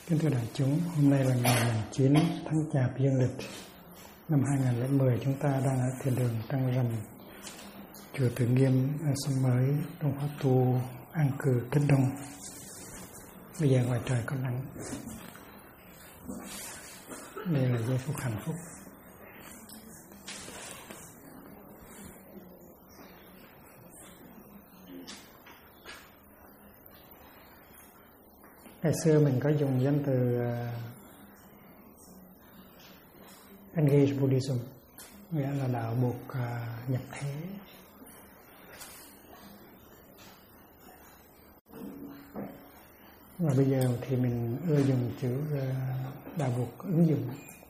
Kính thưa đại chúng, hôm nay là ngày 9 tháng Chạp dương lịch năm 2010. Chúng ta đang ở thiền đường Trăng Rằm, chùa Từ Nghiêm, xóm mới, Đông Pháp Tu, An Cư, Kết Đông. Bây giờ ngoài trời có nắng. Đây là giây phút hạnh phúc. Ngày xưa mình có dùng danh từ Engage Buddhism, nghĩa là đạo buộc nhập thế. Và bây giờ thì mình ưa dùng chữ đạo buộc ứng dụng.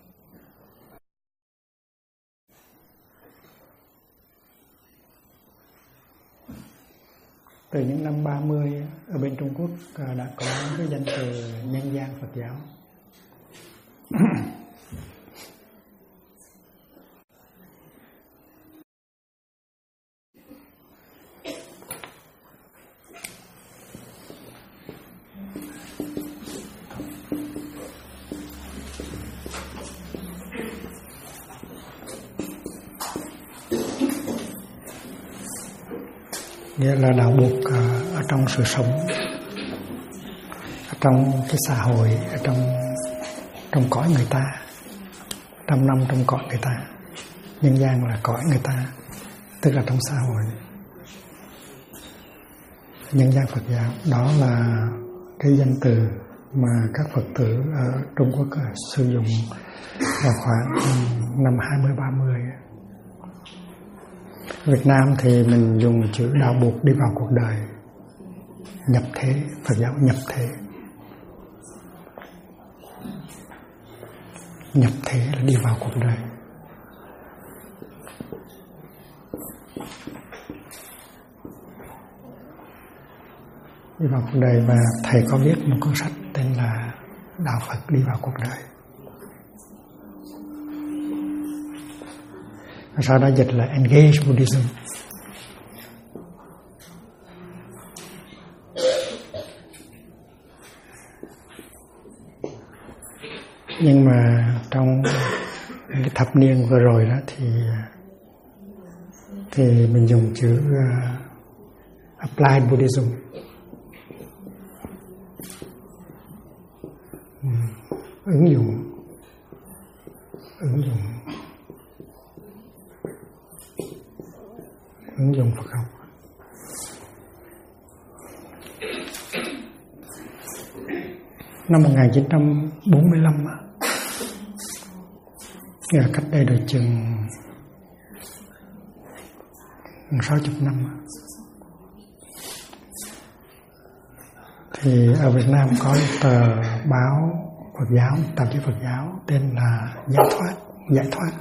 Từ những năm 30 ở bên Trung Quốc đã có cái danh từ nhân gian Phật giáo. Nghĩa là đạo buộc ở trong sự sống, ở trong cái xã hội, ở trong cõi người ta, trăm năm trong cõi người ta. Nhân gian là cõi người ta, tức là trong xã hội. Nhân gian Phật giáo, đó là cái danh từ mà các Phật tử ở Trung Quốc sử dụng vào khoảng năm 20-30. Việt Nam thì mình dùng chữ đạo buộc đi vào cuộc đời, nhập thế, Phật giáo nhập thế. Nhập thế là đi vào cuộc đời. Đi vào cuộc đời, và thầy có viết một cuốn sách tên là Đạo Phật đi vào cuộc đời. Sau đó dịch là Engage Buddhism. Nhưng mà trong cái thập niên vừa rồi đó thì mình dùng chữ Applied Buddhism. Ứng dụng Phật học. Năm 1945, nghĩa là cách đây được chừng 60 năm, thì ở Việt Nam có một tờ báo Phật giáo, tạp chí Phật giáo tên là Giải Thoát.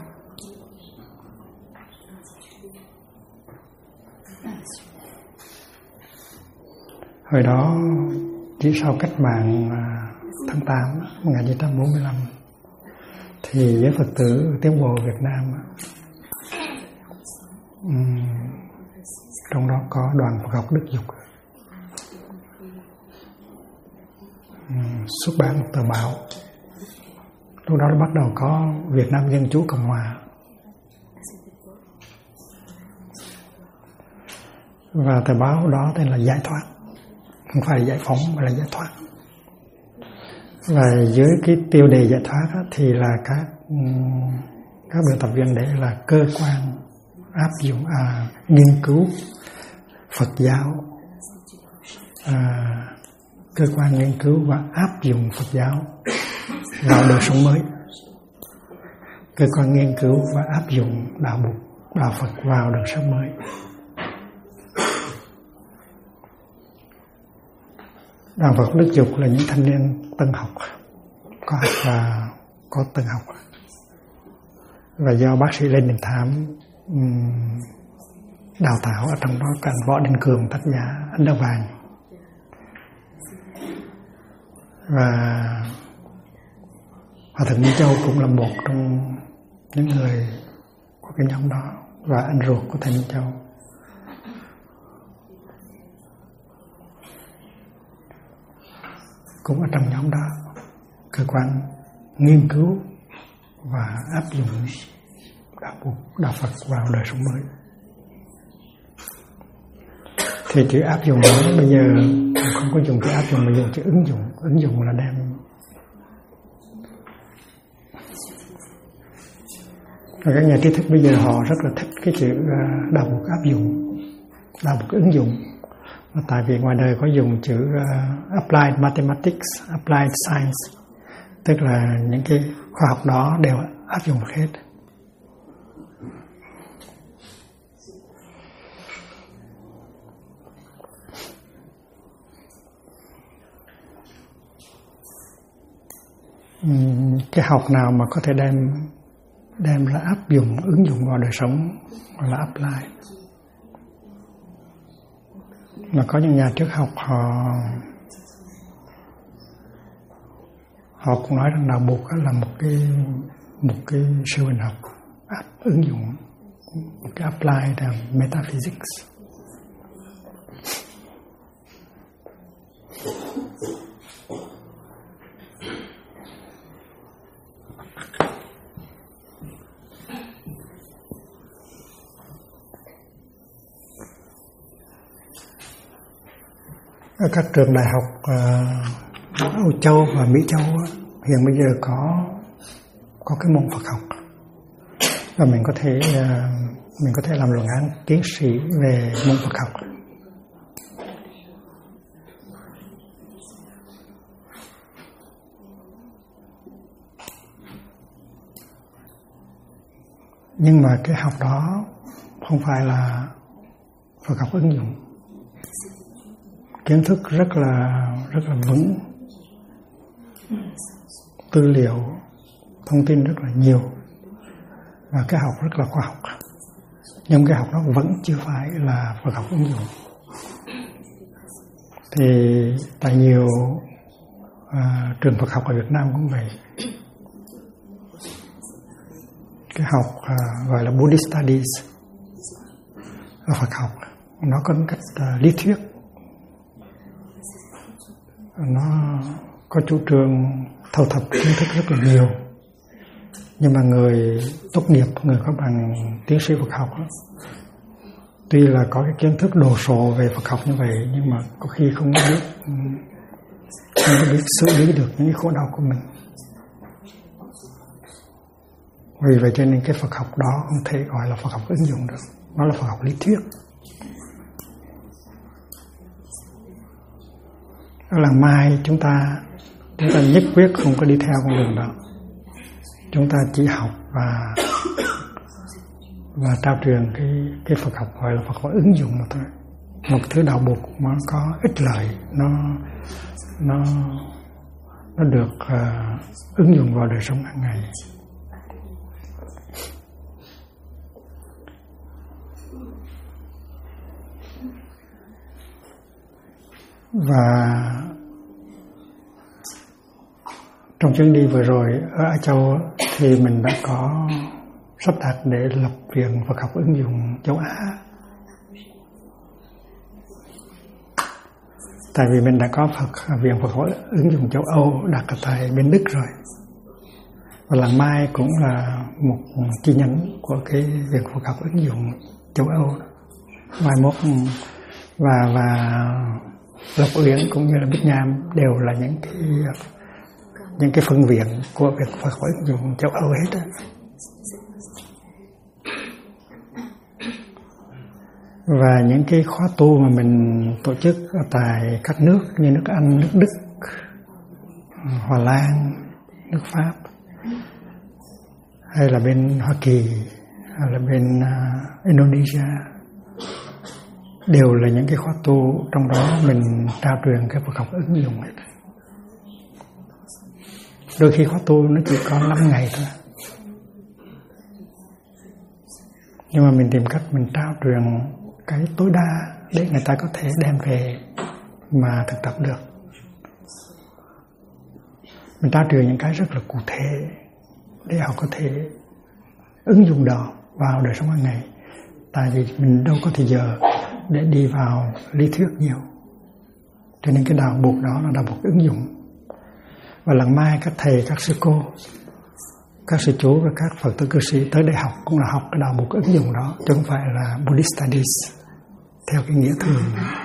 Hồi đó, chỉ sau cách mạng tháng 8 1945, thì giới Phật tử Tiến Bộ Việt Nam, trong đó có đoàn Phật học Đức Dục, xuất bản một tờ báo. Lúc đó bắt đầu có Việt Nam Dân Chủ Cộng Hòa. Và tờ báo đó tên là Giải Thoát. Không phải giải phóng mà là giải thoát. Và dưới cái tiêu đề giải thoát đó, thì là các biên tập viên đấy là cơ quan áp dụng nghiên cứu Phật giáo, cơ quan nghiên cứu và áp dụng Phật giáo vào đời sống mới, cơ quan nghiên cứu và áp dụng đạo Phật vào đời sống mới. Đoàn Phật Đức Dục là những thanh niên tân học, có học và có tân học. Và do bác sĩ Lê Đình Thám đào tạo, ở trong đó có anh Võ Đình Cường, tác giả Ấn Đá Vàng. Và Hòa Thượng Minh Châu cũng là một trong những người của cái nhóm đó, và anh ruột của thầy Minh Châu. cũng ở trong nhóm đó. cơ quan nghiên cứu và áp dụng đạo Phật vào đời sống mới. Thì chữ áp dụng đó bây giờ không có dùng chữ áp dụng mà dùng chữ ứng dụng. Ứng dụng là đem. Và các nhà trí thức bây giờ họ rất là thích cái chữ đạo Phật áp dụng, đạo Phật ứng dụng. Tại vì ngoài đời có dùng chữ applied mathematics, applied science, tức là những cái khoa học đó đều áp dụng hết. Cái học nào mà có thể đem ra áp dụng, ứng dụng vào đời sống gọi là apply. Mà có những nhà triết học họ cũng nói rằng đạo Bụt là một cái siêu hình học ứng dụng, một cái apply là metaphysics. Ở các trường đại học Âu Châu và Mỹ Châu hiện bây giờ có cái môn Phật học, và mình có thể làm luận án tiến sĩ về môn Phật học. Nhưng mà cái học đó không phải là Phật học ứng dụng. Kiến thức rất là vững, tư liệu, thông tin rất là nhiều, và cái học rất là khoa học. Nhưng cái học đó vẫn chưa phải là Phật học ứng dụng. Thì tại nhiều trường Phật học ở Việt Nam cũng vậy. Cái học gọi là Buddhist Studies là Phật học, nó có cách lý thuyết, nó có chủ trương thâu thập kiến thức rất là nhiều. Nhưng mà người tốt nghiệp, người có bằng tiến sĩ Phật học đó, tuy là có cái kiến thức đồ sộ về Phật học như vậy, nhưng mà có khi không biết xử lý được những khổ đau của mình. Vì vậy cho nên cái Phật học đó không thể gọi là Phật học ứng dụng được, nó là Phật học lý thuyết. Đó là mai chúng ta nhất quyết không có đi theo con đường đó. Chúng ta chỉ học và trao truyền cái Phật học gọi là Phật học ứng dụng mà thôi. Một thứ đạo Bụt mà có ích lợi, nó được ứng dụng vào đời sống hàng ngày. Và trong chuyến đi vừa rồi ở Á Châu thì mình đã có sắp đặt để lập viện Phật học ứng dụng châu Á. Tại vì mình đã có viện Phật học ứng dụng châu Âu đặt ở tại bên Đức rồi. Và lần mai cũng là một chi nhánh của cái viện Phật học ứng dụng châu Âu. Mai mốt và Lộc Uyển cũng như là Bích Nham đều là những cái phân viện của việc Phật học ứng dụng châu Âu hết á. Và những cái khóa tu mà mình tổ chức ở tại các nước như nước Anh, nước Đức, Hà Lan, nước Pháp, hay là bên Hoa Kỳ, hay là bên Indonesia, đều là những cái khóa tu trong đó mình trao truyền cái Phật học ứng dụng hết. Đôi khi khóa tu nó chỉ có 5 ngày thôi, nhưng mà mình tìm cách mình trao truyền cái tối đa để người ta có thể đem về mà thực tập được. Mình trao truyền những cái rất là cụ thể để họ có thể ứng dụng đó vào đời sống hàng ngày. Tại vì mình đâu có thời giờ để đi vào lý thuyết nhiều, cho nên cái đạo Bụt đó là đạo Bụt ứng dụng. Và lần mai các thầy, các sư cô, các sư chú và các Phật tử cư sĩ tới đây học cũng là học cái đạo mục ứng dụng đó, chứ không phải là Buddhist Studies theo cái nghĩa thường.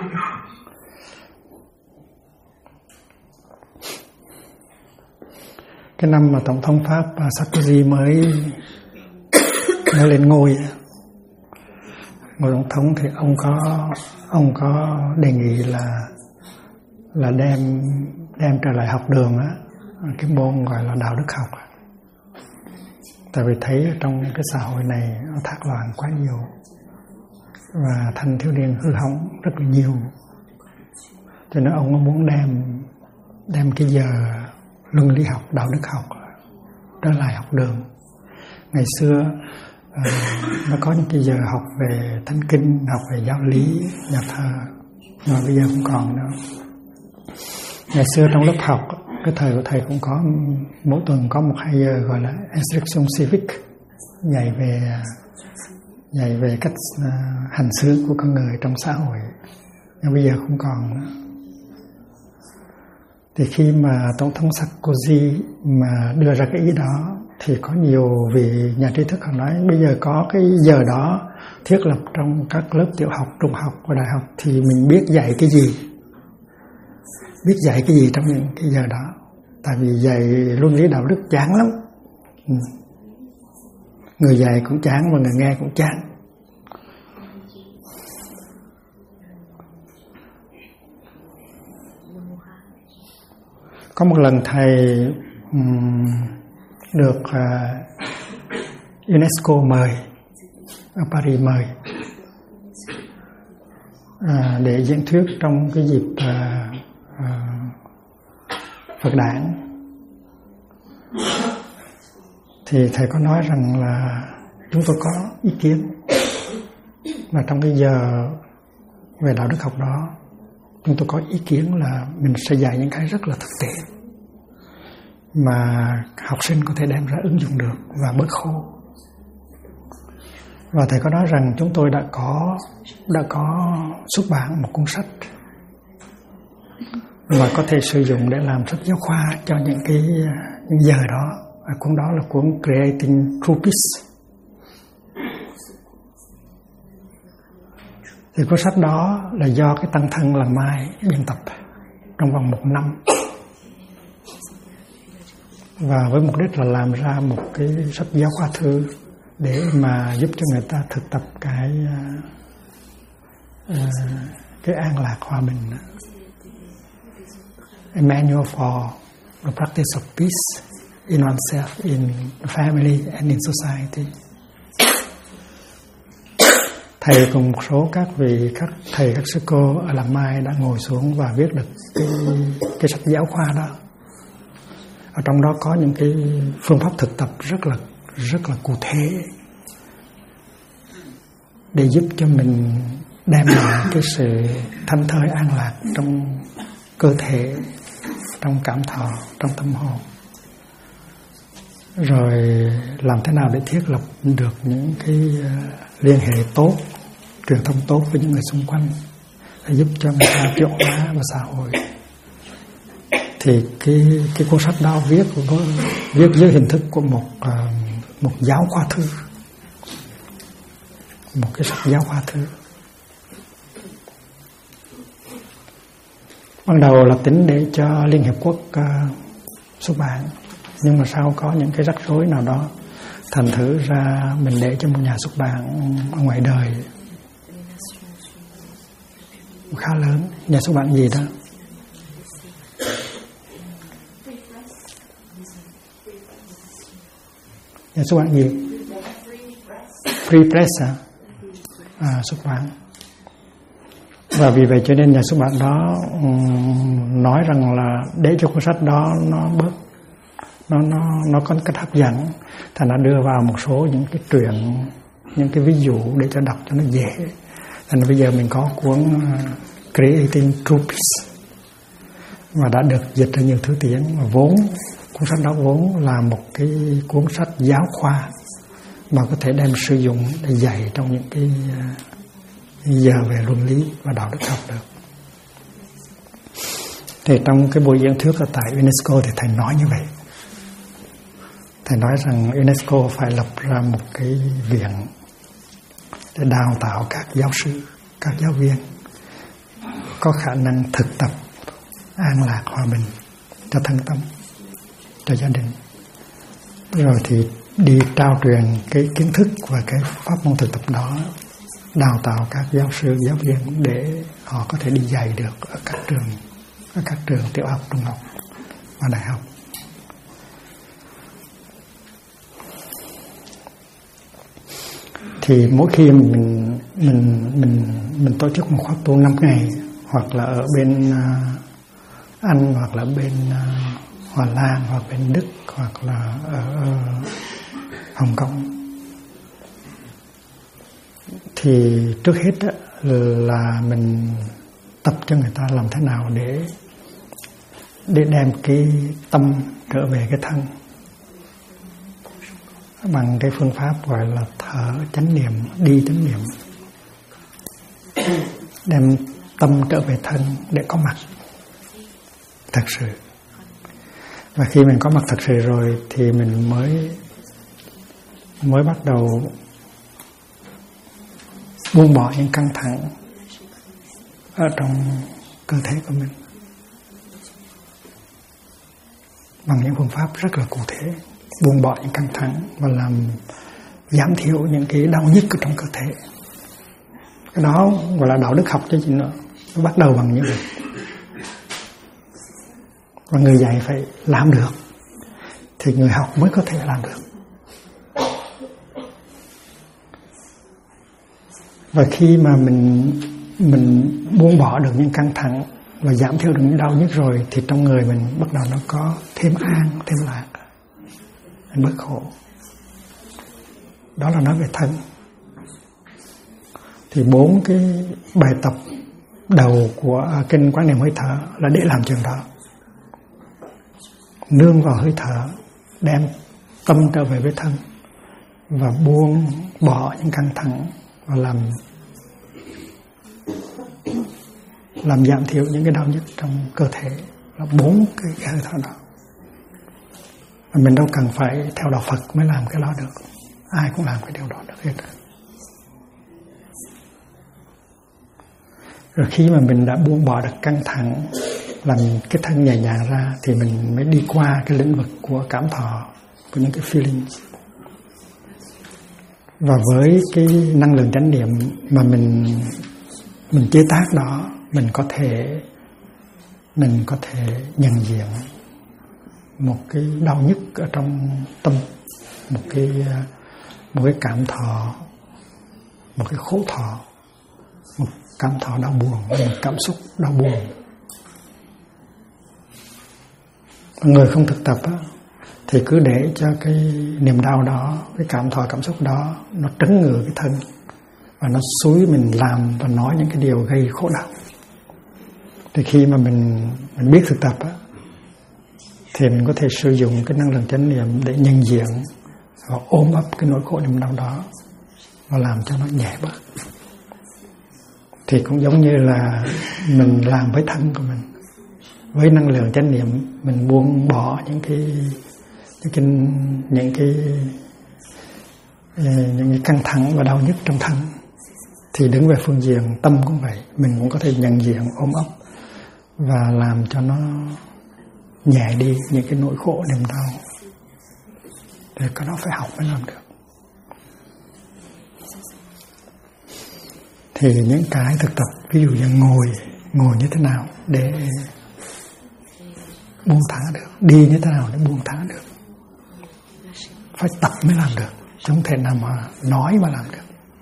Cái năm mà Tổng thống Pháp Sarkozy mới lên ngôi tổng thống thì ông có đề nghị là đem trở lại học đường á, cái môn gọi là đạo đức học. Tại vì thấy trong cái xã hội này nó thác loạn quá nhiều và thanh thiếu niên hư hỏng rất là nhiều, cho nên ông muốn đem cái giờ luân lý học, đạo đức học trở lại học đường. Ngày xưa nó có những cái giờ học về thánh kinh, học về giáo lý, nhà thờ, mà bây giờ không còn nữa. Ngày xưa trong lớp học, cái thời của thầy cũng có mỗi tuần có 1-2 giờ gọi là instruction civic, dạy về cách hành xử của con người trong xã hội. Nhưng bây giờ không còn nữa. Thì khi mà Tổng thống Sarkozy mà đưa ra cái ý đó thì có nhiều vị nhà trí thức họ nói bây giờ có cái giờ đó thiết lập trong các lớp tiểu học, trung học và đại học thì mình biết dạy cái gì, biết dạy cái gì trong những cái giờ đó. Tại vì dạy luân lý đạo đức chán lắm, người dạy cũng chán và người nghe cũng chán. Có một lần thầy được UNESCO mời, ở Paris mời để diễn thuyết trong cái dịp Phật đản. Thì thầy có nói rằng là chúng tôi có ý kiến, và trong cái giờ về đạo đức học đó chúng tôi có ý kiến là mình sẽ dạy những cái rất là thực tế mà học sinh có thể đem ra ứng dụng được và bớt khô. Và thầy có nói rằng chúng tôi đã có xuất bản một cuốn sách và có thể sử dụng để làm sách giáo khoa cho những giờ đó. Cuốn đó là cuốn Creating True Peace. Thì cuốn sách đó là do cái tăng thân Làng Mai biên tập trong vòng 1 năm, và với mục đích là làm ra một cái sách giáo khoa thư để mà giúp cho người ta thực tập cái an lạc hòa bình. A manual for the practice of peace in oneself, in family and in society. Thầy cùng một số các thầy, các sư cô ở Làng Mai đã ngồi xuống và viết được cái sách giáo khoa đó. Ở trong đó có những cái phương pháp thực tập rất là cụ thể để giúp cho mình đem lại cái sự thanh thơi an lạc trong cơ thể, trong cảm thọ, trong tâm hồn. Rồi làm thế nào để thiết lập được những cái liên hệ tốt, truyền thông tốt với những người xung quanh để giúp cho người ta chuyển hóa vào xã hội. Thì cái cuốn sách đó viết dưới hình thức của một giáo khoa thư, một cái sách giáo khoa thư. Ban đầu là tính để cho Liên Hiệp Quốc xuất bản, nhưng mà sau có những cái rắc rối nào đó, thành thử ra mình để cho một nhà xuất bản ở ngoài đời khá lớn. Nhà xuất bản gì đó? Nhà xuất bản gì? Free Press xuất bản. Và vì vậy cho nên nhà xuất bản đó nói rằng là để cho cuốn sách đó nó có cách hấp dẫn, thành nó đưa vào một số những cái truyện, những cái ví dụ để cho đọc cho nó dễ. Thành bây giờ mình có cuốn Creating True Peace và đã được dịch ra nhiều thứ tiếng, và cuốn sách đó vốn là một cái cuốn sách giáo khoa mà có thể đem sử dụng để dạy trong những cái giờ về luân lý và đạo đức học được. Thì trong cái buổi diễn thuyết ở tại UNESCO thì thầy nói như vậy. Thầy nói rằng UNESCO phải lập ra một cái viện để đào tạo các giáo sư, các giáo viên có khả năng thực tập an lạc hòa bình cho thân tâm, cho gia đình. Rồi thì đi trao truyền cái kiến thức và cái pháp môn thực tập đó, đào tạo các giáo sư, giáo viên để họ có thể đi dạy được ở các trường tiểu học, trung học và đại học. Thì mỗi khi mình tổ chức một khóa tu 5 ngày, hoặc là ở bên Anh, hoặc là bên Hoa Lan, hoặc bên Đức, hoặc là ở Hồng Kông, thì trước hết là mình tập cho người ta làm thế nào để đem cái tâm trở về cái thân bằng cái phương pháp gọi là thở chánh niệm, đi chánh niệm, đem tâm trở về thân để có mặt thật sự. Và khi mình có mặt thật sự rồi thì mình mới bắt đầu buông bỏ những căng thẳng ở trong cơ thể của mình bằng những phương pháp rất là cụ thể, buông bỏ những căng thẳng và làm giảm thiểu những cái đau nhức ở trong cơ thể. Cái đó gọi là đạo đức học chứ gì nữa. Nó bắt đầu bằng như vậy. Và người dạy phải làm được thì người học mới có thể làm được. Và khi mà mình buông bỏ được những căng thẳng và giảm thiểu được những đau nhức rồi thì trong người mình bắt đầu nó có thêm an, thêm lạc, mình bớt khổ. Đó là nói về thân. Thì 4 cái bài tập đầu của kinh Quán Niệm Hơi Thở là để làm chuyện đó. Nương vào hơi thở, đem tâm trở về với thân và buông bỏ những căng thẳng và làm giảm thiểu những cái đau nhức trong cơ thể, là 4 cái hơi thở đó. Và mình đâu cần phải theo đạo Phật mới làm cái đó được, ai cũng làm cái điều đó được hết. Rồi khi mà mình đã buông bỏ được căng thẳng, làm cái thân nhẹ nhàng ra thì mình mới đi qua cái lĩnh vực của cảm thọ, của những cái feelings. Và với cái năng lượng chánh niệm mà mình chế tác đó, mình có thể nhận diện một cái đau nhức ở trong tâm, một cái cảm thọ, một cái khổ thọ, một cảm thọ đau buồn, một cảm xúc đau buồn. Người không thực tập á, thì cứ để cho cái niềm đau đó, cái cảm thọ cảm xúc đó nó trấn ngừa cái thân và nó xúi mình làm và nói những cái điều gây khổ đau. Thì khi mà mình biết thực tập á, thì mình có thể sử dụng cái năng lượng chánh niệm để nhận diện và ôm ấp cái nỗi khổ niềm đau đó và làm cho nó nhẹ bớt. Thì cũng giống như là mình làm với thân của mình, với năng lượng chánh niệm mình buông bỏ những cái căng thẳng và đau nhức trong thân. Thì đứng về phương diện tâm cũng vậy, mình cũng có thể nhận diện, ôm ấp và làm cho nó nhẹ đi những cái nỗi khổ niềm đau. Thì cái đó phải học mới làm được. Thì những cái thực tập, ví dụ như ngồi như thế nào để buông thả được, đi như thế nào để buông thả được, phải tập mới làm được, chứ không thể nào mà nói mà làm được.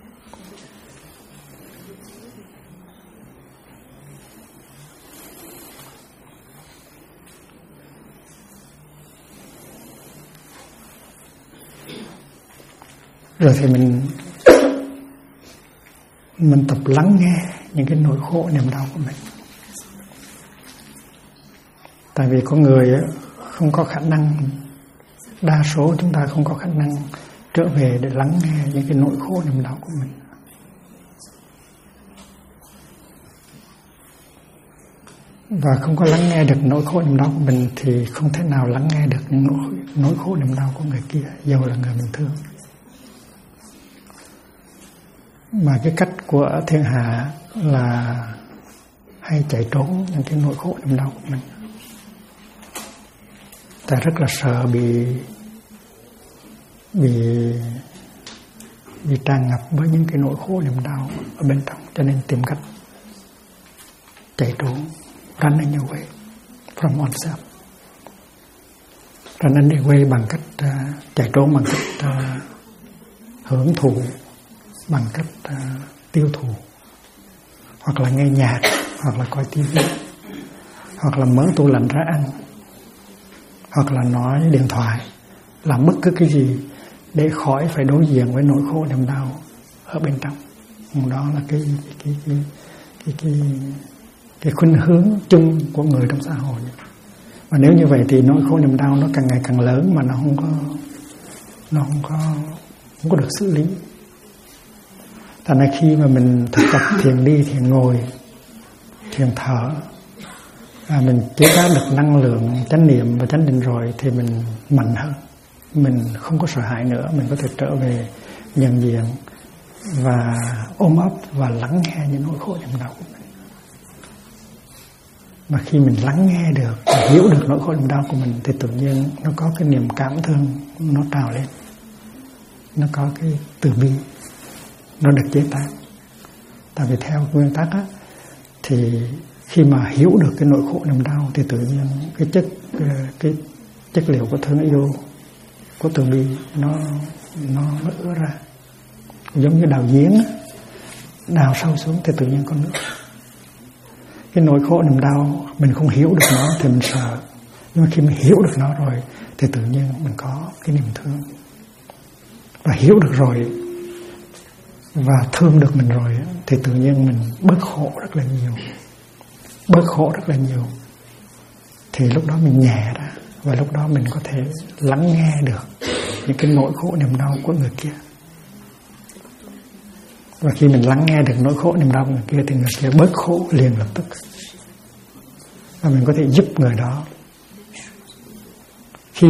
Rồi thì mình tập lắng nghe những cái nỗi khổ niềm đau của mình. Tại vì có người không có khả năng, đa số chúng ta không có khả năng trở về để lắng nghe những cái nỗi khổ niềm đau của mình. và không có lắng nghe được nỗi khổ niềm đau của mình thì không thể nào lắng nghe được nỗi khổ niềm đau của người kia, dầu là người mình thương. Mà cái cách của thiên hạ là hay chạy trốn những cái nỗi khổ niềm đau của mình. Ta rất là sợ bị tràn ngập với những cái nỗi khổ niềm đau ở bên trong, cho nên tìm cách chạy trốn, running away from oneself. Running away bằng cách chạy trốn bằng cách hưởng thụ, bằng cách tiêu thụ, hoặc là nghe nhạc, hoặc là coi TV, hoặc là mở tủ lạnh ra ăn, hoặc là nói điện thoại, làm bất cứ cái gì để khỏi phải đối diện với nỗi khổ niềm đau ở bên trong. Đó là cái khuynh hướng chung của người trong xã hội. Và nếu như vậy thì nỗi khổ niềm đau nó càng ngày càng lớn mà nó không có được xử lý. Thành ra khi mà mình thực tập thiền đi, thiền ngồi, thiền thở, mình chế tác được năng lượng chánh niệm và chánh định rồi thì mình mạnh hơn, mình không có sợ hãi nữa, mình có thể trở về nhận diện và ôm ấp và lắng nghe những nỗi khổ niềm đau của mình. Mà khi mình lắng nghe được, hiểu được nỗi khổ niềm đau của mình thì tự nhiên nó có cái niềm cảm thương nó trào lên, nó có cái từ bi, nó được chế tác. Tại vì theo nguyên tắc á, thì khi mà hiểu được cái nỗi khổ niềm đau thì tự nhiên cái chất liệu của thương yêu, của từ bi nó ứa ra, giống như đào giếng á, đào sâu xuống thì tự nhiên có nước. Cái nỗi khổ niềm đau mình không hiểu được nó thì mình sợ, nhưng mà khi mình hiểu được nó rồi thì tự nhiên mình có cái niềm thương, và hiểu được rồi và thương được mình rồi thì tự nhiên mình bớt khổ rất là nhiều, thì lúc đó mình nhẹ ra, và lúc đó mình có thể lắng nghe được những cái nỗi khổ niềm đau của người kia. Và khi mình lắng nghe được nỗi khổ niềm đau của người kia thì người kia bớt khổ liền lập tức, và mình có thể giúp người đó. Khi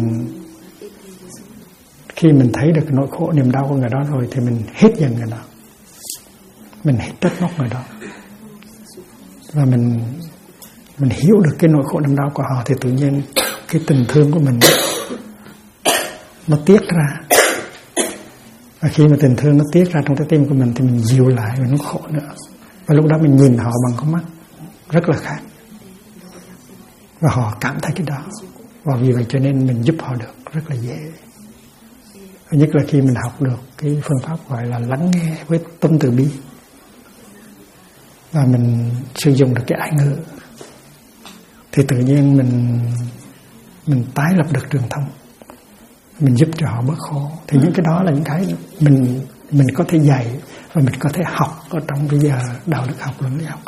mình thấy được cái nỗi khổ niềm đau của người đó rồi thì mình hết giận người đó, mình hết trách móc người đó, và mình hiểu được cái nỗi khổ niềm đau của họ thì tự nhiên cái tình thương của mình nó tiết ra. Và khi mà tình thương nó tiết ra trong trái tim của mình thì mình dịu lại, mình không khổ nữa. Và lúc đó mình nhìn họ bằng con mắt rất là khác, và họ cảm thấy cái đó, và vì vậy cho nên mình giúp họ được rất là dễ. Nhất là khi mình học được cái phương pháp gọi là lắng nghe với tâm từ bi, và mình sử dụng được cái ái ngữ, thì tự nhiên mình tái lập được trường thông, mình giúp cho họ bớt khổ. Thì những cái đó là những cái mình có thể dạy và mình có thể học ở trong bây giờ đạo đức học, luận lý học.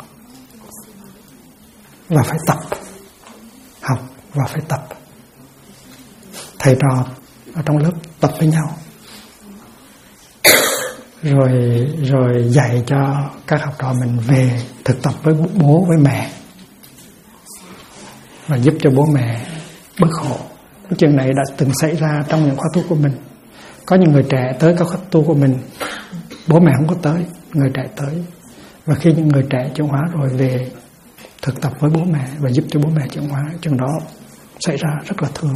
Và phải tập, học và phải tập. Thầy trò ở trong lớp tập với nhau, rồi dạy cho các học trò mình về thực tập với bố với mẹ, và giúp cho bố mẹ bớt khổ. Cái chuyện này đã từng xảy ra trong những khóa tu của mình. Có những người trẻ tới các khóa tu của mình, bố mẹ không có tới, người trẻ tới. Và khi những người trẻ chuyển hóa rồi về thực tập với bố mẹ và giúp cho bố mẹ chuyển hóa, chuyện đó xảy ra rất là thường.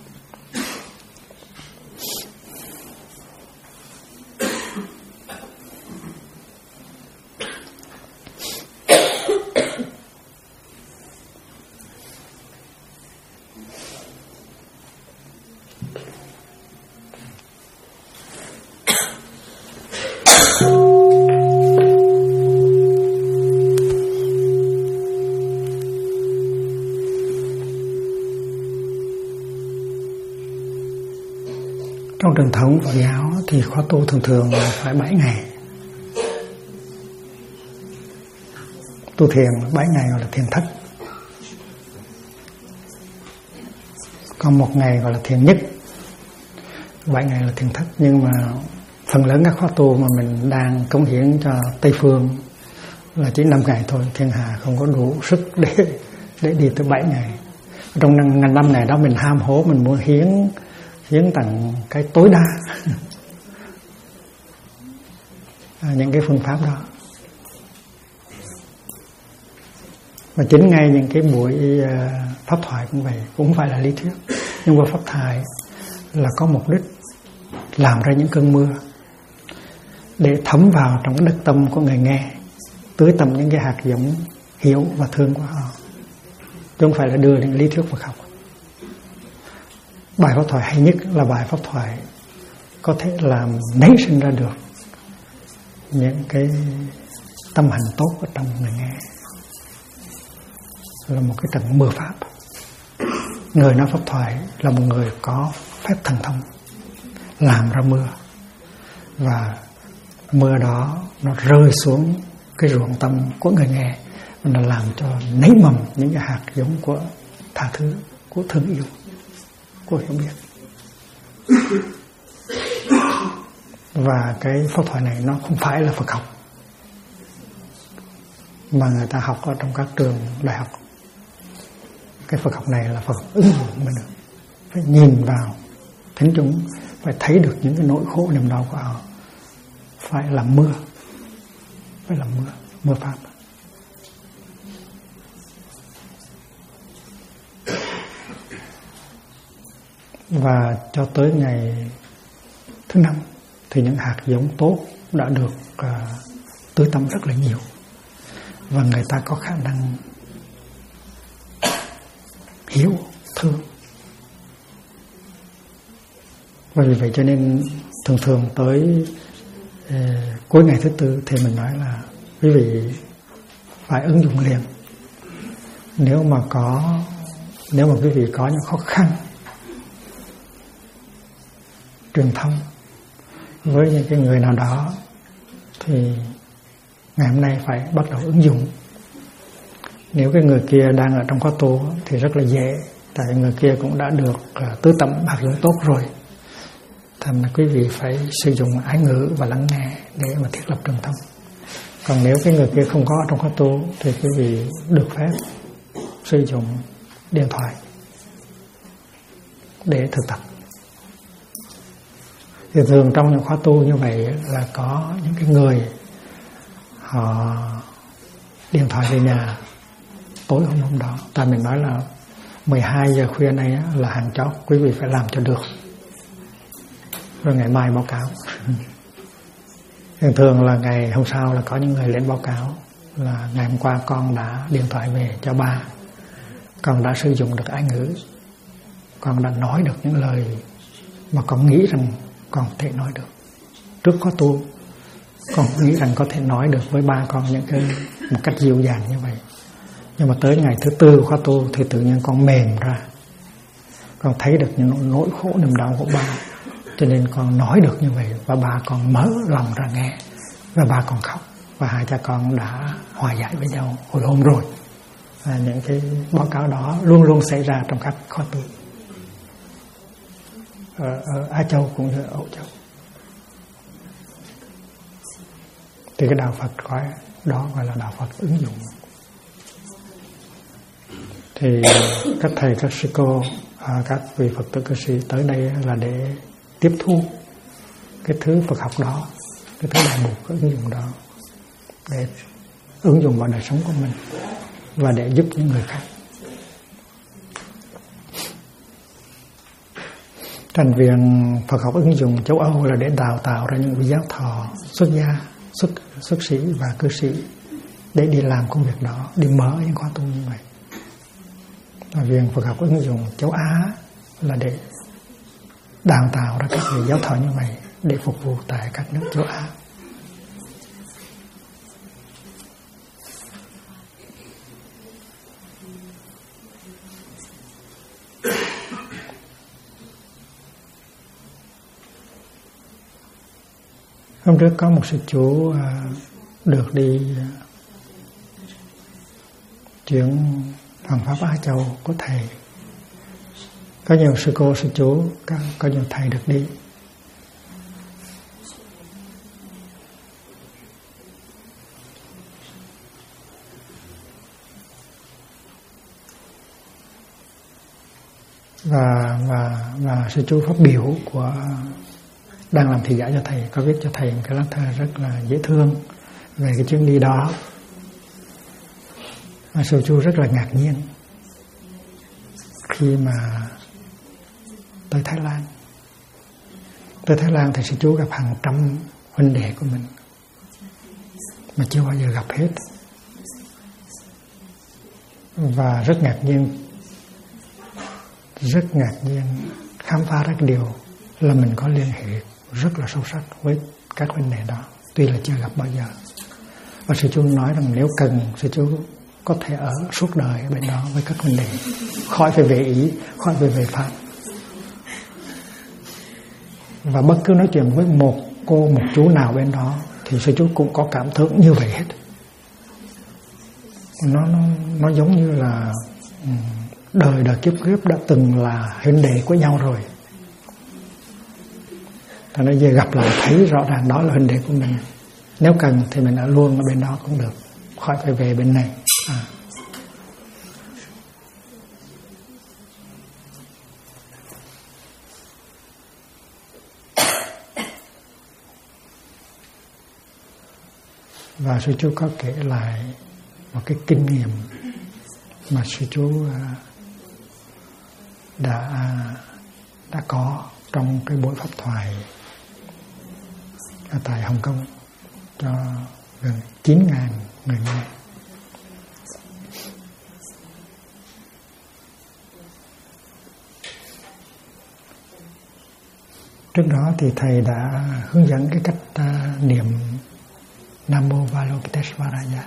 Trong truyền thống Phật giáo thì khóa tu thường phải 7 ngày. Tu thiền 7 ngày gọi là thiền thất. Còn 1 ngày gọi là thiền nhất. 7 ngày là thiền thất. Nhưng mà phần lớn các khóa tu mà mình đang cống hiến cho Tây Phương là chỉ 5 ngày thôi, thiên hạ không có đủ sức để đi tới 7 ngày. Trong ngàn năm này đó mình ham hố, mình muốn hiến tặng cái tối đa những cái phương pháp đó. Và chính ngay những cái buổi pháp thoại cũng vậy, cũng không phải là lý thuyết, nhưng mà pháp thoại là có mục đích làm ra những cơn mưa để thấm vào trong cái đất tâm của người nghe, tưới tầm những cái hạt giống hiểu và thương của họ, chứ không phải là đưa những lý thuyết Phật học. Bài pháp thoại hay nhất là bài pháp thoại có thể làm nảy sinh ra được những cái tâm hành tốt ở trong người nghe, là một cái trận mưa pháp. Người nói pháp thoại là một người có phép thần thông làm ra mưa, và mưa đó nó rơi xuống cái ruộng tâm của người nghe, nó làm cho nảy mầm những cái hạt giống của tha thứ, của thương yêu, của hiểu biết. Và cái pháp thoại này nó không phải là Phật học mà người ta học ở trong các trường đại học. Cái Phật học này là Phật học ứng dụng mình, phải nhìn vào thính chúng, phải thấy được những cái nỗi khổ niềm đau của họ, phải làm mưa, phải làm mưa pháp. Và cho tới ngày thứ 5 thì những hạt giống tốt đã được tưới tắm rất là nhiều, và người ta có khả năng hiểu, thương. Và vì vậy cho nên thường tới cuối ngày thứ 4 thì mình nói là quý vị phải ứng dụng liền. Nếu mà quý vị có những khó khăn truyền thông với những cái người nào đó thì ngày hôm nay phải bắt đầu ứng dụng. Nếu cái người kia đang ở trong khóa tu thì rất là dễ, tại người kia cũng đã được tứ tẩm hạt giống tốt rồi. Thành quý vị phải sử dụng ái ngữ và lắng nghe để mà thiết lập truyền thông. Còn nếu cái người kia không có trong khóa tu thì quý vị được phép sử dụng điện thoại để thực tập. Thì thường trong những khóa tu như vậy là có những cái người họ điện thoại về nhà tối hôm đó. Ta mình nói là 12 giờ khuya này là hàng chót, quý vị phải làm cho được, rồi ngày mai báo cáo. Thường là ngày hôm sau là có những người lên báo cáo là ngày hôm qua con đã điện thoại về cho ba, con đã sử dụng được ái ngữ, con đã nói được những lời mà con nghĩ rằng con có thể nói được. Trước khóa tu con nghĩ rằng có thể nói được với ba con những cái một cách dịu dàng như vậy, nhưng mà tới ngày thứ 4 khóa tu thì tự nhiên con mềm ra, con thấy được những nỗi khổ niềm đau của ba, cho nên con nói được như vậy, và ba con mở lòng ra nghe, và ba con khóc, và hai cha con đã hòa giải với nhau hồi hôm rồi. Những cái báo cáo đó luôn luôn xảy ra trong các khóa tu ở Á Châu cũng như ở Âu Châu. Thì cái đạo Phật đó gọi là đạo Phật ứng dụng. Thì các thầy, các sư cô, các vị Phật tử cư sĩ tới đây là để tiếp thu cái thứ Phật học đó, cái thứ đại mục, cái ứng dụng đó, để ứng dụng vào đời sống của mình và để giúp những người khác. Thành viện Phật học ứng dụng châu Âu là để đào tạo ra những vị giáo thọ xuất gia, xuất sĩ và cư sĩ để đi làm công việc đó, đi mở những khóa tu như vậy. Và viện Phật học ứng dụng châu Á là để đào tạo ra các vị giáo thọ như vậy để phục vụ tại các nước châu Á. Hôm trước có một sư chú được đi chuyển Hoàng Pháp Á Châu của thầy. Có nhiều sư cô, sư chú, có nhiều thầy được đi. Và sư chú phát biểu của đang làm thị giả cho thầy có viết cho thầy một cái lá thơ rất là dễ thương về cái chuyến đi đó. Và sư chú rất là ngạc nhiên khi mà tới Thái Lan. Tới Thái Lan thì sư chú gặp hàng trăm huynh đệ của mình mà chưa bao giờ gặp hết. Và rất ngạc nhiên khám phá ra cái điều là mình có liên hệ rất là sâu sắc với các huynh đệ đó, tuy là chưa gặp bao giờ. Và sư chú nói rằng nếu cần, sư chú có thể ở suốt đời ở bên đó với các huynh đệ, khỏi phải về Ý, khỏi phải về Pháp. Và bất cứ nói chuyện với một cô, một chú nào bên đó thì sư chú cũng có cảm tưởng như vậy hết. Nó giống như là đời kiếp đã từng là huynh đệ của nhau rồi. Thành ra giờ gặp lại thấy rõ ràng đó là huynh đệ của mình. Nếu cần thì mình ở luôn ở bên đó cũng được, khỏi phải về bên này. Và sư chú có kể lại một cái kinh nghiệm mà sư chú đã có trong cái buổi pháp thoại ở tại Hồng Kông cho gần 9.000 người nghe. Trước đó thì thầy đã hướng dẫn cái cách niệm Nam Mô Avalokiteshvaraya.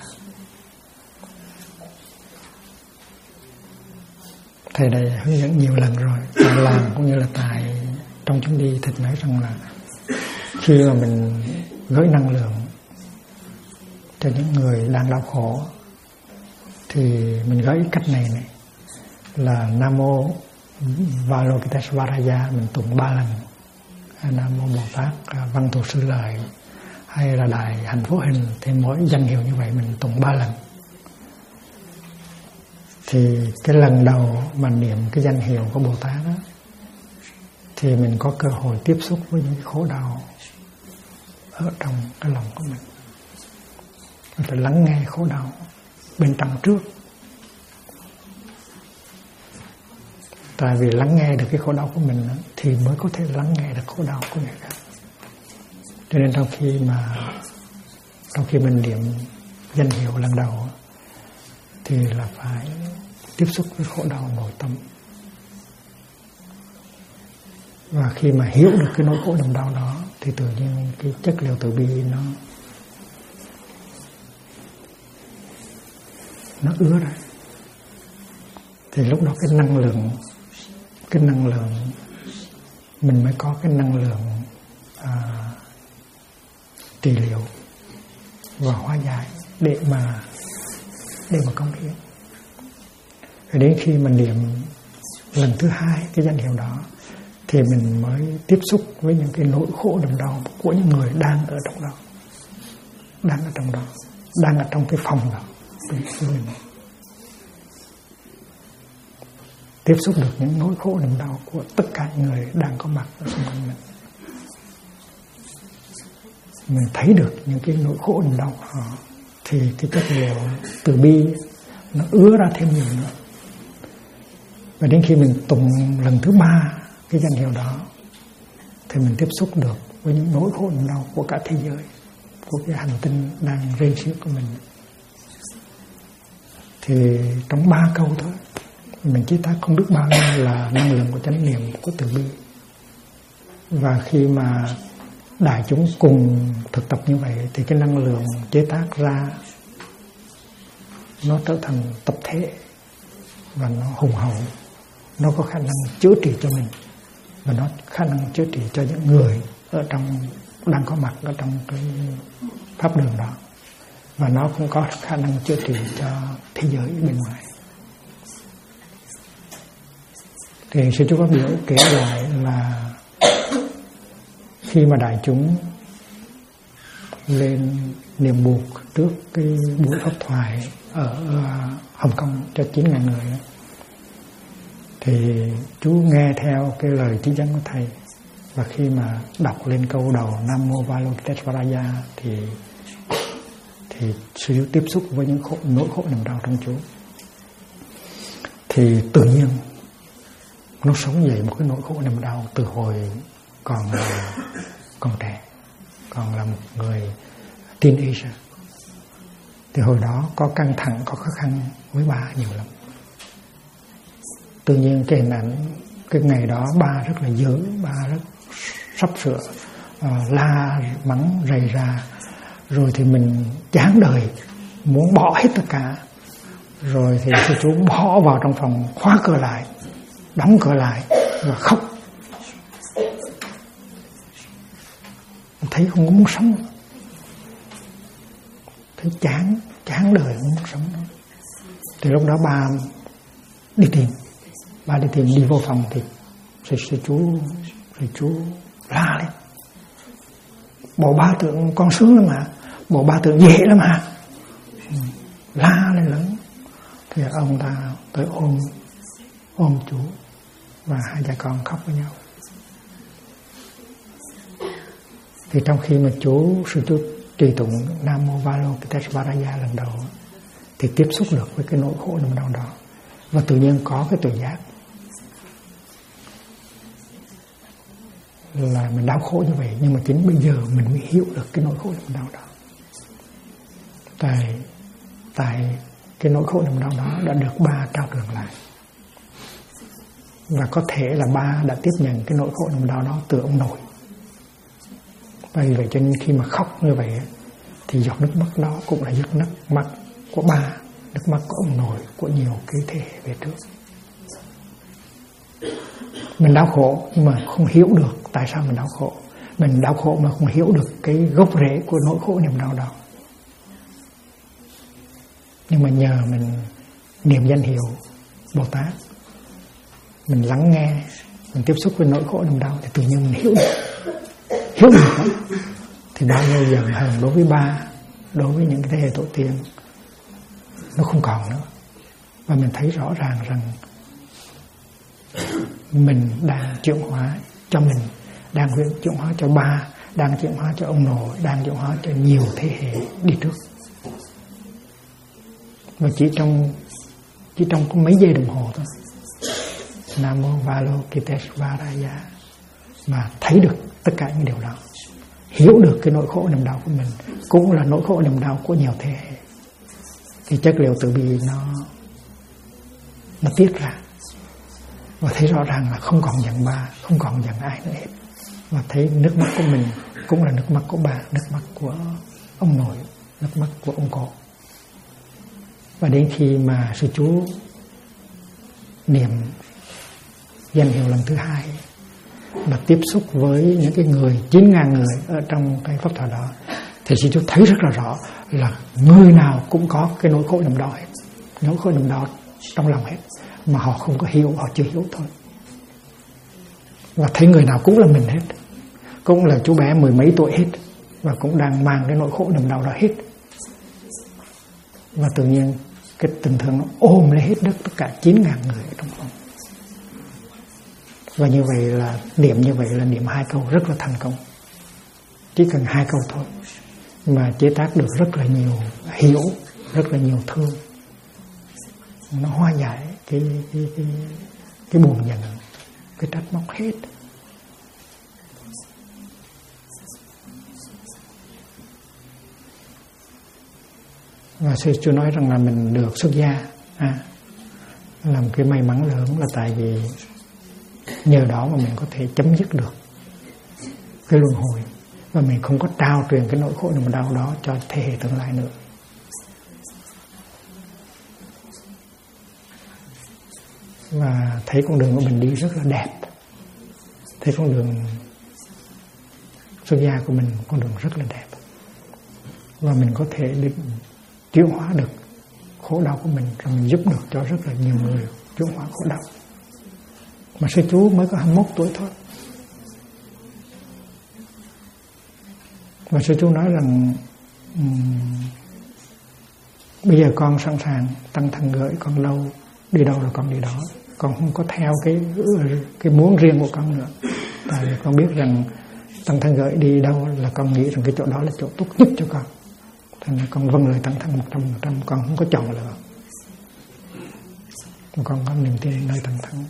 Thầy đã hướng dẫn nhiều lần rồi, tại làng cũng như là tại trong chuyến đi. Thầy nói rằng là khi mà mình gửi năng lượng cho những người đang đau khổ thì mình gửi cách này là Nam Mô Avalokiteshvaraya, mình tụng 3 lần. Nam Mô Bồ Tát Văn Thù Sư Lợi hay là Đại Hạnh Phúc Hình, thì mỗi danh hiệu như vậy mình tụng 3 lần. Thì cái lần đầu mà niệm cái danh hiệu của Bồ Tát đó, thì mình có cơ hội tiếp xúc với những cái khổ đau ở trong cái lòng của mình. Mình phải lắng nghe khổ đau bên trong trước. Tại vì lắng nghe được cái khổ đau của mình thì mới có thể lắng nghe được khổ đau của người khác. Cho nên trong khi mình niệm danh hiệu lần đầu thì là phải tiếp xúc với khổ đau nội tâm. Và khi mà hiểu được cái nỗi khổ niềm đau đó thì tự nhiên cái chất liệu từ bi nó ứa ra. Thì lúc đó cái năng lượng mình mới có cái năng lượng trị liệu và hóa giải để mà công hiến. Rồi đến khi mà niệm lần thứ 2 cái danh hiệu đó thì mình mới tiếp xúc với những cái nỗi khổ niềm đau của những người đang ở trong đó, đang ở trong cái phòng đó. Tiếp xúc được những nỗi khổ niềm đau của tất cả những người đang có mặt ở xung quanh mình. Mình thấy được những cái nỗi khổ niềm đau của họ thì cái chất liệu từ bi nó ứa ra thêm nhiều nữa. Và đến khi mình tụng lần thứ 3 cái danh hiệu đó thì mình tiếp xúc được với những nỗi khổ niềm đau của cả thế giới, của cái hành tinh đang rơi xiết của mình. Thì trong 3 câu thôi mình chế tác không biết bao nhiêu là năng lượng của chánh niệm, của từ bi. Và khi mà đại chúng cùng thực tập như vậy thì cái năng lượng chế tác ra nó trở thành tập thể và nó hùng hậu, nó có khả năng chữa trị cho mình và nó khả năng chữa trị cho những người ở trong đang có mặt ở trong cái pháp đường đó, và nó cũng có khả năng chữa trị cho thế giới bên ngoài. Thì sư chú có biểu kể lại là khi mà đại chúng lên niệm buộc trước cái buổi pháp thoại ở Hồng Kông cho 9.000 người, Thì chú nghe theo cái lời chỉ dẫn của thầy, và khi mà đọc lên câu đầu Nam Mô Avalokiteshvaraya thì sư chú tiếp xúc với những nỗi khổ niềm đau trong chú. Thì tự nhiên nó sống dậy một cái nỗi khổ niềm đau từ hồi còn trẻ, còn là một người teenager. Thì hồi đó có căng thẳng, có khó khăn với ba nhiều lắm. Tự nhiên cái hình ảnh cái ngày đó ba rất là dữ, ba rất sắp sửa la mắng rầy ra, rồi thì mình chán đời, muốn bỏ hết tất cả. Rồi thì sư chú bỏ vào trong phòng, khóa cửa lại, đóng cửa lại và khóc. Thấy không muốn sống, thấy chán đời, không muốn sống nữa. Thì lúc đó ba đi tìm, đi vô phòng thì sư chú la lên: bộ ba tượng con sướng lắm mà, bộ ba tượng dễ lắm mà. La lên lớn. Thì ông ta tới ôm chú, và hai cha con khóc với nhau. Thì trong khi mà sư chú trì tụng Nam Mô Avalokiteshvaraya lần đầu thì tiếp xúc được với cái nỗi khổ niềm đau đó, và tự nhiên có cái tự giác là mình đau khổ như vậy, nhưng mà chính bây giờ mình mới hiểu được cái nỗi khổ niềm đau đó. Tại cái nỗi khổ niềm đau đó đã được ba trao truyền lại, và có thể là ba đã tiếp nhận cái nỗi khổ niềm đau đó từ ông nội. Vì vậy cho nên khi mà khóc như vậy thì giọt nước mắt đó cũng là giọt nước mắt của ba, nước mắt của ông nội, của nhiều cái thế hệ về trước. Mình đau khổ nhưng mà không hiểu được tại sao mình đau khổ. Mình đau khổ mà không hiểu được cái gốc rễ của nỗi khổ niềm đau đó. Nhưng mà nhờ mình niệm danh hiệu Bồ Tát, mình lắng nghe, mình tiếp xúc với nỗi khổ niềm đau thì tự nhiên mình hiểu được đó. Thì bao nhiêu giận hờn đối với ba, đối với những cái thế hệ tổ tiên nó không còn nữa. Và mình thấy rõ ràng rằng mình đang chuyển hóa cho mình, đang chuyển hóa cho ba, đang chuyển hóa cho ông nội, đang chuyển hóa cho nhiều thế hệ đi trước. Và chỉ trong có mấy giây đồng hồ thôi, Nam Mô Avalokiteshvaraya, mà thấy được tất cả những điều đó, hiểu được cái nỗi khổ niềm đau của mình, cũng là nỗi khổ niềm đau của nhiều thế hệ. Thì chất liệu từ bi nó tiết ra, và thấy rõ ràng là không còn giận ba, không còn giận ai nữa hết. Và thấy nước mắt của mình cũng là nước mắt của ba, nước mắt của ông nội, nước mắt của ông cố. Và đến khi mà sư chú niệm danh hiệu lần thứ hai, mà tiếp xúc với những cái người 9.000 người ở trong cái pháp thoại đó, thì sư chú thấy rất là rõ là người nào cũng có cái nỗi khổ niềm đau hết, nỗi khổ niềm đau trong lòng hết, mà họ không có hiểu, họ chưa hiểu thôi. Và thấy người nào cũng là mình hết, cũng là chú bé 10 mấy tuổi hết, và cũng đang mang cái nỗi khổ niềm đau đó hết. Và tự nhiên cái tình thương nó ôm lấy hết tất cả 9.000 người ở trong phòng. Và như vậy là niệm 2 câu rất là thành công. Chỉ cần 2 câu thôi mà chế tác được rất là nhiều hiểu, rất là nhiều thương. Nó hóa giải cái buồn giận, cái trách móc hết. Và sư chú nói rằng là mình được xuất gia là một cái may mắn lớn, là tại vì nhờ đó mà mình có thể chấm dứt được cái luân hồi, và mình không có trao truyền cái nỗi khổ niềm đau đó cho thế hệ tương lai nữa. Và thấy con đường của mình đi rất là đẹp, thấy con đường xuất gia của mình con đường rất là đẹp, và mình có thể chuyển hóa được khổ đau của mình, rồi mình giúp được cho rất là nhiều người chuyển hóa khổ đau. Mà sư chú mới có 21 tuổi thôi. Và sư chú nói rằng bây giờ con sẵn sàng, tăng thân gửi con lâu, đi đâu là con đi đó. con không có theo cái muốn riêng của con nữa. Tại vì con biết rằng Tăng Thân gợi đi đâu là con nghĩ rằng cái chỗ đó là chỗ tốt nhất cho con. Thành ra con vâng lời Tăng Thân 100%, con không có chọn lựa. Con có niềm tin nơi Tăng Thân.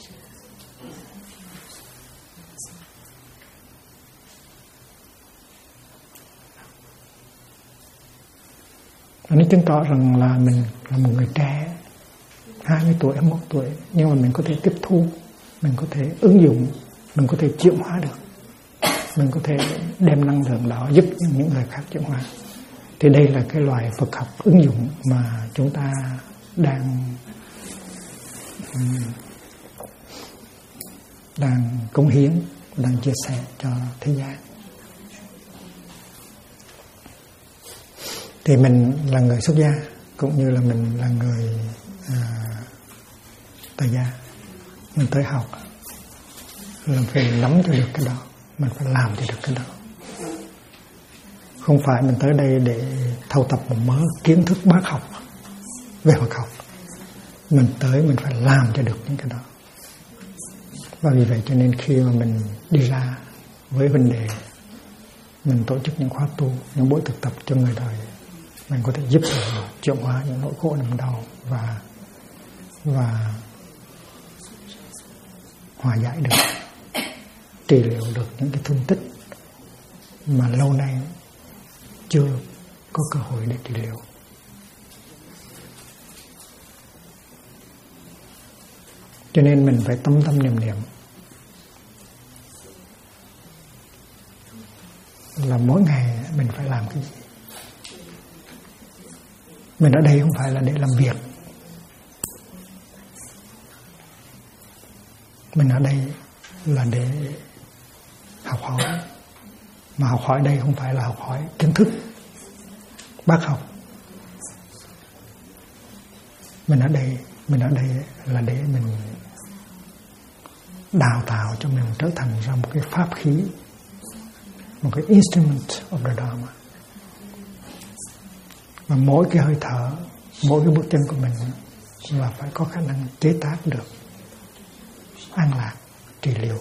Nó chứng tỏ rằng là mình là một người trẻ 20 tuổi, 21 tuổi, nhưng mà mình có thể tiếp thu, mình có thể ứng dụng, mình có thể chuyển hóa được, mình có thể đem năng lượng đó giúp những người khác chuyển hóa. Thì đây là cái loại Phật học ứng dụng mà chúng ta đang cống hiến, đang chia sẻ cho thế gian. Thì mình là người xuất gia, cũng như là mình là người tại gia, mình tới học là phải nắm cho được cái đó, mình phải làm cho được cái đó. Không phải mình tới đây để thâu tập một mớ kiến thức bác học về Phật học. Mình tới mình phải làm cho được những cái đó. Và vì vậy cho nên khi mà mình đi ra với vấn đề mình tổ chức những khóa tu, những buổi thực tập cho người đời, mình có thể giúp họ chuyển hóa những nỗi khổ niềm đau và hòa giải được, trị liệu được những cái thương tích mà lâu nay chưa có cơ hội để trị liệu. Cho nên mình phải tâm niệm là mỗi ngày mình phải làm cái gì. Mình ở đây không phải là để làm việc. Mình ở đây là để học hỏi. Mà học hỏi đây không phải là học hỏi kiến thức bác học. Mình ở đây là để mình đào tạo cho mình trở thành ra một cái pháp khí, một cái instrument of the Dharma. Và mỗi cái hơi thở, mỗi cái bước chân của mình là phải có khả năng chế tác được an lạc, trị liệu.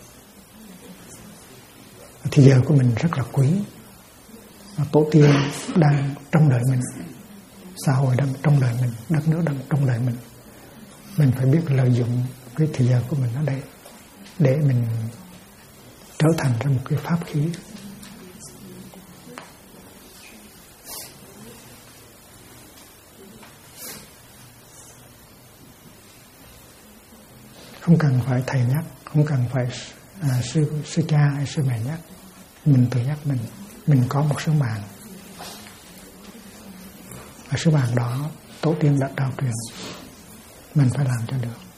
Thì giờ của mình rất là quý. Tổ tiên đang trong đợi mình, xã hội đang trong đợi mình, đất nước đang trong đợi mình. Mình phải biết lợi dụng cái thời giờ của mình ở đây để mình trở thành ra một cái pháp khí. Không cần phải thầy nhắc, không cần phải sư cha hay sư mẹ nhắc. Mình tự nhắc mình có một sứ mạng. Và sứ mạng đó tổ tiên đã trao truyền, mình phải làm cho được.